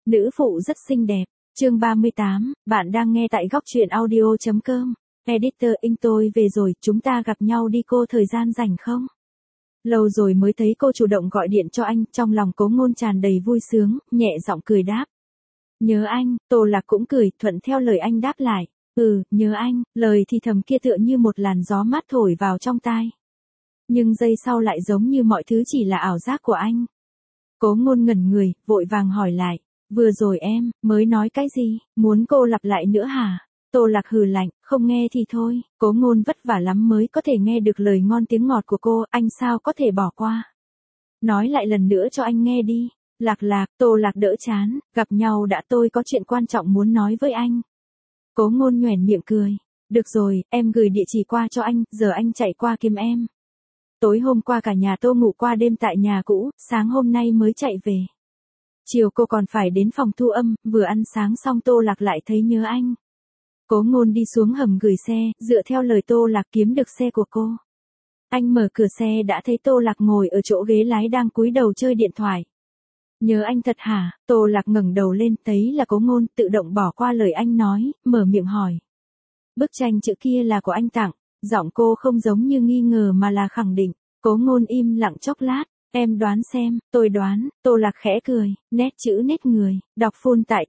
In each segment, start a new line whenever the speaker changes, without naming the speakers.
Nữ phụ rất xinh đẹp. Chương 38, bạn đang nghe tại góc truyện audio.com. Editor Inh tôi về rồi, chúng ta gặp nhau đi cô, thời gian rảnh không? Lâu rồi mới thấy cô chủ động gọi điện cho anh, trong lòng Cố Ngôn tràn đầy vui sướng, nhẹ giọng cười đáp. Nhớ anh, Tô Lạc cũng cười, thuận theo lời anh đáp lại. Nhớ anh, lời thì thầm kia tựa như một làn gió mát thổi vào trong tai. Nhưng giây sau lại giống như mọi thứ chỉ là ảo giác của anh. Cố Ngôn ngẩn người, vội vàng hỏi lại. Vừa rồi em, mới nói cái gì, muốn cô lặp lại nữa hả? Tô Lạc hừ lạnh, không nghe thì thôi, Cố Ngôn vất vả lắm mới có thể nghe được lời ngon tiếng ngọt của cô, anh sao có thể bỏ qua. Nói lại lần nữa cho anh nghe đi. Lạc, Tô Lạc đỡ chán, gặp nhau đã, tôi có chuyện quan trọng muốn nói với anh. Cố Ngôn nhoẻn miệng cười. Được rồi, em gửi địa chỉ qua cho anh, giờ anh chạy qua kiếm em. Tối hôm qua cả nhà Tô ngủ qua đêm tại nhà cũ, sáng hôm nay mới chạy về. Chiều cô còn phải đến phòng thu âm, vừa ăn sáng xong Tô Lạc lại thấy nhớ anh. Cố Ngôn đi xuống hầm gửi xe, dựa theo lời Tô Lạc kiếm được xe của cô. Anh mở cửa xe đã thấy Tô Lạc ngồi ở chỗ ghế lái đang cúi đầu chơi điện thoại. Nhớ anh thật hả? Tô Lạc ngẩng đầu lên, thấy là Cố Ngôn, tự động bỏ qua lời anh nói, mở miệng hỏi. Bức tranh chữ kia là của anh tặng, giọng cô không giống như nghi ngờ mà là khẳng định. Cố Ngôn im lặng chốc lát. Em đoán xem, tôi đoán, Tô Lạc khẽ cười, nét chữ nét người, đọc full tại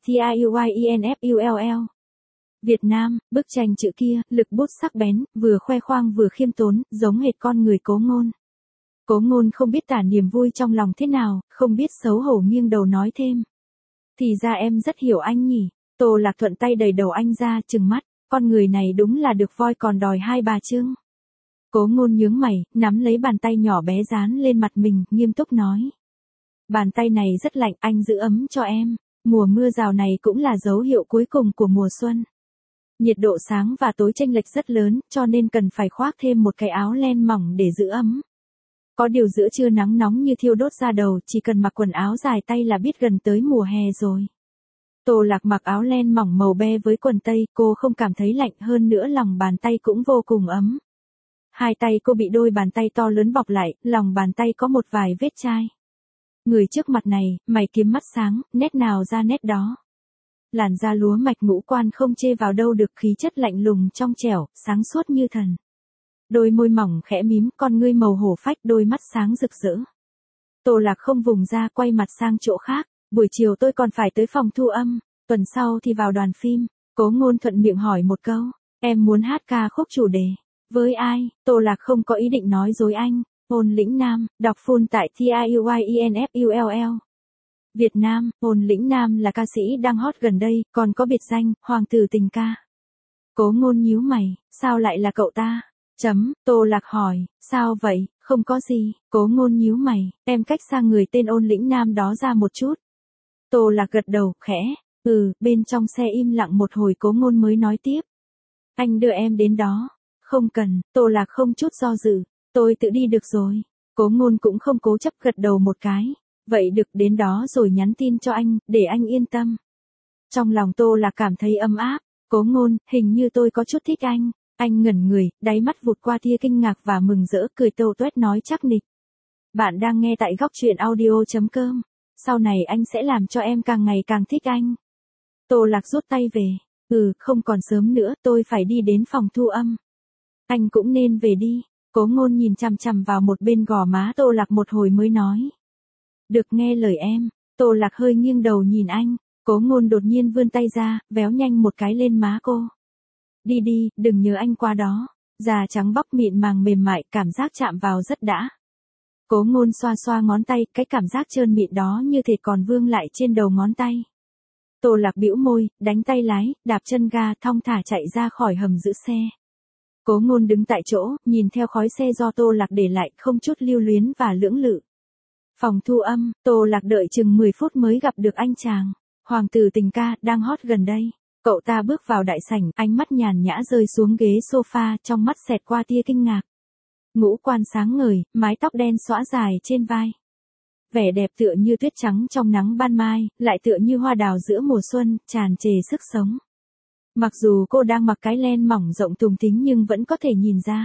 TIUYINFULL. Việt Nam, bức tranh chữ kia, lực bút sắc bén, vừa khoe khoang vừa khiêm tốn, giống hệt con người Cố Ngôn. Cố Ngôn không biết tả niềm vui trong lòng thế nào, không biết xấu hổ nghiêng đầu nói thêm. Thì ra em rất hiểu anh nhỉ. Tô Lạc thuận tay đẩy đầu anh ra, trừng mắt, con người này đúng là được voi còn đòi hai bà trưng. Cố Ngôn nhướng mày, nắm lấy bàn tay nhỏ bé dán lên mặt mình, nghiêm túc nói. Bàn tay này rất lạnh, anh giữ ấm cho em. Mùa mưa rào này cũng là dấu hiệu cuối cùng của mùa xuân. Nhiệt độ sáng và tối chênh lệch rất lớn, cho nên cần phải khoác thêm một cái áo len mỏng để giữ ấm. Có điều giữa trưa nắng nóng như thiêu đốt da đầu, chỉ cần mặc quần áo dài tay là biết gần tới mùa hè rồi. Tô Lạc mặc áo len mỏng màu be với quần tây, cô không cảm thấy lạnh, hơn nữa lòng bàn tay cũng vô cùng ấm. Hai tay cô bị đôi bàn tay to lớn bọc lại, lòng bàn tay có một vài vết chai. Người trước mặt này, mày kiếm mắt sáng, nét nào ra nét đó. Làn da lúa mạch ngũ quan không chê vào đâu được, khí chất lạnh lùng trong trẻo, sáng suốt như thần. Đôi môi mỏng khẽ mím, con ngươi màu hổ phách, đôi mắt sáng rực rỡ. Tô Lạc không vùng ra, quay mặt sang chỗ khác. Buổi chiều tôi còn phải tới phòng thu âm, tuần sau thì vào đoàn phim. Cố Ngôn thuận miệng hỏi một câu, em muốn hát ca khúc chủ đề. Với ai? Tô Lạc không có ý định nói dối anh. Ôn Lĩnh Nam, đọc full tại TIUYINFULL. Việt Nam, Ôn Lĩnh Nam là ca sĩ đang hot gần đây, còn có biệt danh, Hoàng tử tình ca. Cố Ngôn nhíu mày, sao lại là cậu ta? Tô Lạc hỏi, sao vậy, không có gì. Cố Ngôn nhíu mày, em cách xa người tên Ôn Lĩnh Nam đó ra một chút. Tô Lạc gật đầu, khẽ. Bên trong xe im lặng một hồi Cố Ngôn mới nói tiếp. Anh đưa em đến đó. Không cần, Tô Lạc không chút do dự. Tôi tự đi được rồi. Cố Ngôn cũng không cố chấp, gật đầu một cái. Vậy được, đến đó rồi nhắn tin cho anh, để anh yên tâm. Trong lòng Tô Lạc cảm thấy ấm áp. Cố Ngôn, hình như tôi có chút thích anh. Anh ngẩn người, đáy mắt vụt qua tia kinh ngạc và mừng rỡ, cười tâu tuét nói chắc nịch. Bạn đang nghe tại góc truyện audio.com. Sau này anh sẽ làm cho em càng ngày càng thích anh. Tô Lạc rút tay về. Không còn sớm nữa, tôi phải đi đến phòng thu âm. Anh cũng nên về đi. Cố Ngôn nhìn chằm chằm vào một bên gò má Tô Lạc một hồi mới nói. Được, nghe lời em. Tô Lạc hơi nghiêng đầu nhìn anh. Cố Ngôn đột nhiên vươn tay ra, véo nhanh một cái lên má cô. Đi đi, đừng nhớ anh qua đó. Da trắng bóc mịn màng mềm mại, cảm giác chạm vào rất đã. Cố Ngôn xoa xoa ngón tay, cái cảm giác trơn mịn đó như thể còn vương lại trên đầu ngón tay. Tô Lạc bĩu môi, đánh tay lái, đạp chân ga, thong thả chạy ra khỏi hầm giữ xe. Cố Ngôn đứng tại chỗ, nhìn theo khói xe do Tô Lạc để lại, không chút lưu luyến và lưỡng lự. Phòng thu âm, Tô Lạc đợi chừng 10 phút mới gặp được anh chàng. Hoàng tử tình ca, đang hot gần đây. Cậu ta bước vào đại sảnh, ánh mắt nhàn nhã rơi xuống ghế sofa, trong mắt xẹt qua tia kinh ngạc. Ngũ quan sáng ngời, mái tóc đen xõa dài trên vai. Vẻ đẹp tựa như tuyết trắng trong nắng ban mai, lại tựa như hoa đào giữa mùa xuân, tràn trề sức sống. Mặc dù cô đang mặc cái len mỏng rộng tùng tính nhưng vẫn có thể nhìn ra.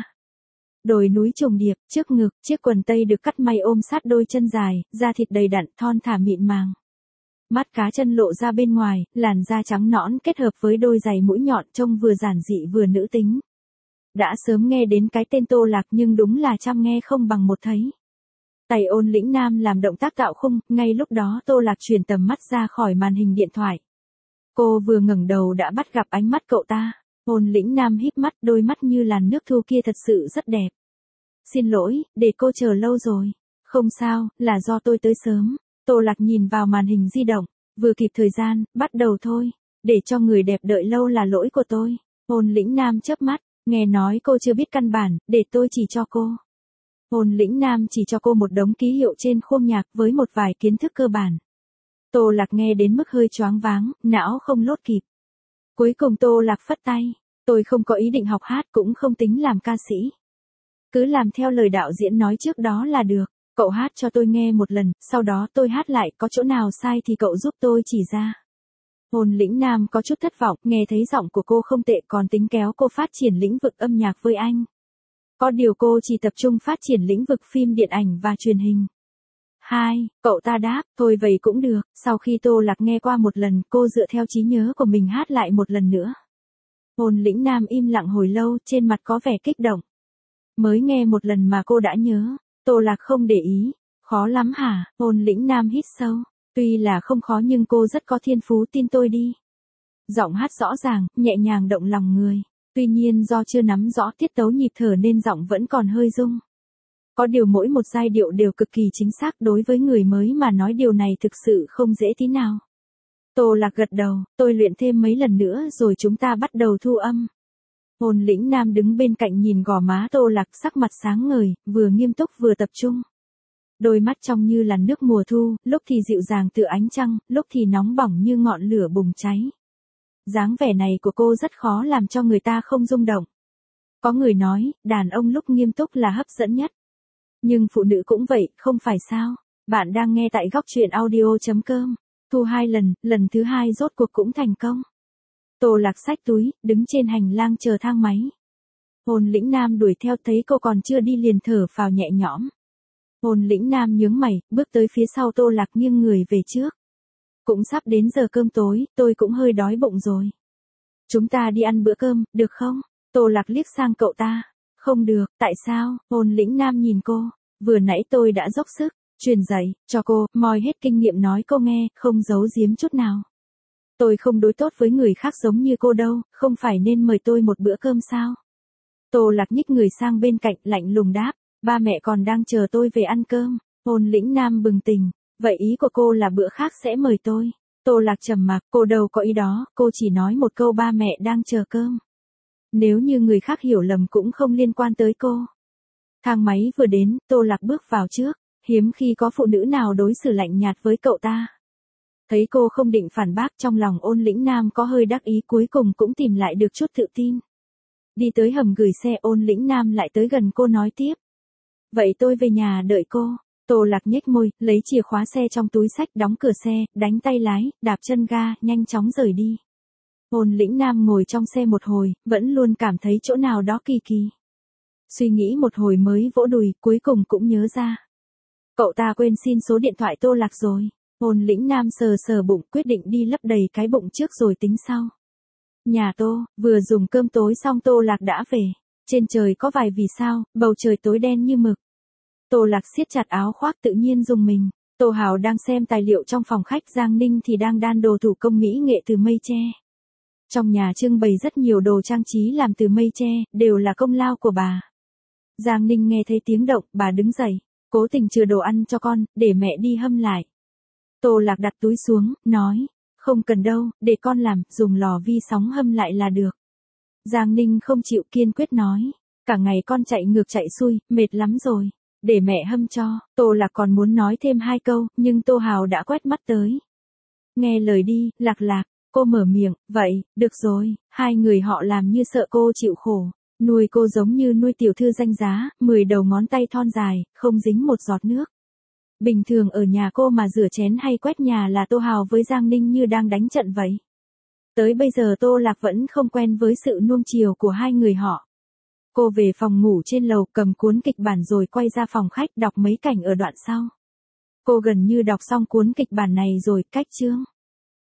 Đồi núi trùng điệp, trước ngực, chiếc quần tây được cắt may ôm sát đôi chân dài, da thịt đầy đặn, thon thả mịn màng. Mắt cá chân lộ ra bên ngoài, làn da trắng nõn kết hợp với đôi giày mũi nhọn trông vừa giản dị vừa nữ tính. Đã sớm nghe đến cái tên Tô Lạc nhưng đúng là trăm nghe không bằng một thấy. Tay Ôn Lĩnh Nam làm động tác tạo khung, ngay lúc đó Tô Lạc chuyển tầm mắt ra khỏi màn hình điện thoại. Cô vừa ngẩng đầu đã bắt gặp ánh mắt cậu ta. Ôn Lĩnh Nam híp mắt, đôi mắt như làn nước thu kia thật sự rất đẹp. Xin lỗi, để cô chờ lâu rồi. Không sao, là do tôi tới sớm. Tô Lạc nhìn vào màn hình di động, vừa kịp thời gian, bắt đầu thôi. Để cho người đẹp đợi lâu là lỗi của tôi. Ôn Lĩnh Nam chớp mắt, nghe nói cô chưa biết căn bản, để tôi chỉ cho cô. Ôn Lĩnh Nam chỉ cho cô một đống ký hiệu trên khung nhạc với một vài kiến thức cơ bản. Tô Lạc nghe đến mức hơi choáng váng, não không lốt kịp. Cuối cùng Tô Lạc phất tay, tôi không có ý định học hát cũng không tính làm ca sĩ. Cứ làm theo lời đạo diễn nói trước đó là được, cậu hát cho tôi nghe một lần, sau đó tôi hát lại, có chỗ nào sai thì cậu giúp tôi chỉ ra. Ôn Lĩnh Nam có chút thất vọng, nghe thấy giọng của cô không tệ còn tính kéo cô phát triển lĩnh vực âm nhạc với anh. Có điều cô chỉ tập trung phát triển lĩnh vực phim điện ảnh và truyền hình. Cậu ta đáp, thôi vậy cũng được. Sau khi Tô Lạc nghe qua một lần, cô dựa theo trí nhớ của mình hát lại một lần nữa. Ôn Lĩnh Nam im lặng hồi lâu, trên mặt có vẻ kích động. Mới nghe một lần mà cô đã nhớ. Tô Lạc không để ý. Khó lắm hả? Ôn Lĩnh Nam hít sâu. Tuy là không khó nhưng cô rất có thiên phú, tin tôi đi. Giọng hát rõ ràng, nhẹ nhàng động lòng người. Tuy nhiên do chưa nắm rõ tiết tấu nhịp thở nên giọng vẫn còn hơi rung. Có điều mỗi một giai điệu đều cực kỳ chính xác, đối với người mới mà nói điều này thực sự không dễ tí nào. Tô Lạc gật đầu, tôi luyện thêm mấy lần nữa rồi chúng ta bắt đầu thu âm. Ôn Lĩnh Nam đứng bên cạnh nhìn gò má Tô Lạc, sắc mặt sáng ngời, vừa nghiêm túc vừa tập trung. Đôi mắt trong như làn nước mùa thu, lúc thì dịu dàng tựa ánh trăng, lúc thì nóng bỏng như ngọn lửa bùng cháy. Dáng vẻ này của cô rất khó làm cho người ta không rung động. Có người nói, đàn ông lúc nghiêm túc là hấp dẫn nhất. Nhưng phụ nữ cũng vậy, không phải sao? Bạn đang nghe tại góc truyện audio.com. Thu 2 lần, lần thứ 2 rốt cuộc cũng thành công. Tô Lạc xách túi, đứng trên hành lang chờ thang máy. Ôn Lĩnh Nam đuổi theo, thấy cô còn chưa đi liền thở phào nhẹ nhõm. Ôn Lĩnh Nam nhướng mày, bước tới phía sau Tô Lạc nghiêng người về trước. Cũng sắp đến giờ cơm tối, tôi cũng hơi đói bụng rồi. Chúng ta đi ăn bữa cơm, được không? Tô Lạc liếc sang cậu ta. Không được, tại sao? Ôn Lĩnh Nam nhìn cô. Vừa nãy tôi đã dốc sức, truyền dạy, cho cô, moi hết kinh nghiệm nói cô nghe, không giấu giếm chút nào. Tôi không đối tốt với người khác giống như cô đâu, không phải nên mời tôi một bữa cơm sao? Tô Lạc nhích người sang bên cạnh, lạnh lùng đáp, ba mẹ còn đang chờ tôi về ăn cơm. Ôn Lĩnh Nam bừng tỉnh, vậy ý của cô là bữa khác sẽ mời tôi. Tô Lạc trầm mặc, cô đâu có ý đó, cô chỉ nói một câu ba mẹ đang chờ cơm. Nếu như người khác hiểu lầm cũng không liên quan tới cô. Thang máy vừa đến, Tô Lạc bước vào trước, hiếm khi có phụ nữ nào đối xử lạnh nhạt với cậu ta. Thấy cô không định phản bác, trong lòng Ôn Lĩnh Nam có hơi đắc ý, cuối cùng cũng tìm lại được chút tự tin. Đi tới hầm gửi xe, Ôn Lĩnh Nam lại tới gần cô nói tiếp. Vậy tôi về nhà đợi cô. Tô Lạc nhếch môi, lấy chìa khóa xe trong túi xách, đóng cửa xe, đánh tay lái, đạp chân ga, nhanh chóng rời đi. Ôn Lĩnh Nam ngồi trong xe một hồi, vẫn luôn cảm thấy chỗ nào đó kỳ kỳ. Suy nghĩ một hồi mới vỗ đùi, cuối cùng cũng nhớ ra. Cậu ta quên xin số điện thoại Tô Lạc rồi. Ôn Lĩnh Nam sờ sờ bụng, quyết định đi lấp đầy cái bụng trước rồi tính sau. Nhà Tô, vừa dùng cơm tối xong Tô Lạc đã về. Trên trời có vài vì sao, bầu trời tối đen như mực. Tô Lạc siết chặt áo khoác, tự nhiên rùng mình. Tô Hào đang xem tài liệu trong phòng khách, Giang Ninh thì đang đan đồ thủ công mỹ nghệ từ mây tre. Trong nhà trưng bày rất nhiều đồ trang trí làm từ mây tre, đều là công lao của bà. Giang Ninh nghe thấy tiếng động, bà đứng dậy, cố tình chừa đồ ăn cho con, để mẹ đi hâm lại. Tô Lạc đặt túi xuống, nói, không cần đâu, để con làm, dùng lò vi sóng hâm lại là được. Giang Ninh không chịu, kiên quyết nói, cả ngày con chạy ngược chạy xuôi, mệt lắm rồi, để mẹ hâm cho. Tô Lạc còn muốn nói thêm 2 câu, nhưng Tô Hào đã quét mắt tới. Nghe lời đi, Lạc Lạc. Cô mở miệng, vậy, được rồi, 2 người họ làm như sợ cô chịu khổ. Nuôi cô giống như nuôi tiểu thư danh giá, 10 đầu ngón tay thon dài, không dính một giọt nước. Bình thường ở nhà cô mà rửa chén hay quét nhà là Tô Hào với Giang Ninh như đang đánh trận vậy. Tới bây giờ Tô Lạc vẫn không quen với sự nuông chiều của 2 người họ. Cô về phòng ngủ trên lầu, cầm cuốn kịch bản rồi quay ra phòng khách đọc mấy cảnh ở đoạn sau. Cô gần như đọc xong cuốn kịch bản này rồi, cách chương.